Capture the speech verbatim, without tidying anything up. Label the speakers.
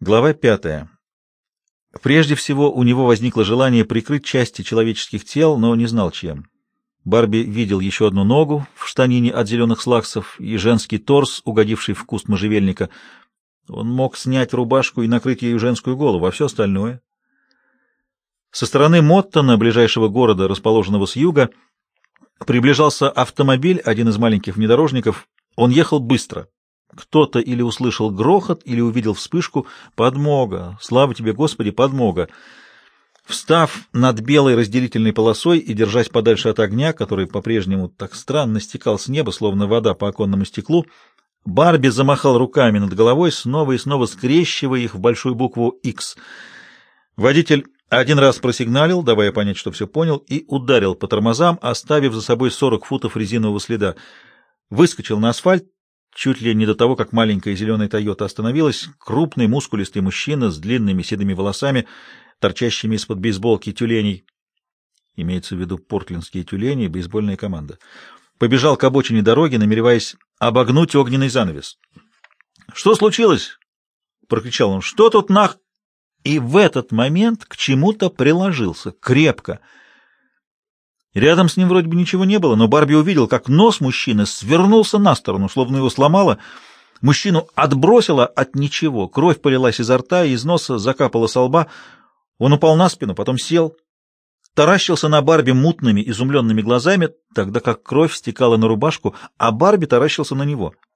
Speaker 1: Глава пятая. Прежде всего, у него возникло желание прикрыть части человеческих тел, но не знал чем. Барби видел еще одну ногу в штанине от зеленых слаксов и женский торс, угодивший в куст можжевельника. Он мог снять рубашку и накрыть ею женскую голову, а все остальное. Со стороны Моттона, ближайшего города, расположенного с юга, приближался автомобиль, один из маленьких внедорожников. Он ехал быстро. Кто-то или услышал грохот, или увидел вспышку. Подмога! Слава тебе, Господи, подмога! Встав над белой разделительной полосой и держась подальше от огня, который по-прежнему так странно стекал с неба, словно вода по оконному стеклу, Барби замахал руками над головой, снова и снова скрещивая их в большую букву «Х». Водитель один раз просигналил, давая понять, что все понял, и ударил по тормозам, оставив за собой сорок футов резинового следа. Выскочил на асфальт, чуть ли не до того, как маленькая зеленая «Тойота» остановилась, крупный мускулистый мужчина с длинными седыми волосами, торчащими из-под бейсболки тюленей, имеется в виду портлендские тюлени, бейсбольная команда, побежал к обочине дороги, намереваясь обогнуть огненный занавес. «Что случилось?» — прокричал он. «Что тут нах...» И в этот момент к чему-то приложился, крепко. Рядом с ним вроде бы ничего не было, но Барби увидел, как нос мужчины свернулся на сторону, словно его сломало. Мужчину отбросило от ничего, кровь полилась изо рта, из носа закапала со лба. Он упал на спину, потом сел, таращился на Барби мутными, изумленными глазами, тогда как кровь стекала на рубашку, а Барби таращился на него.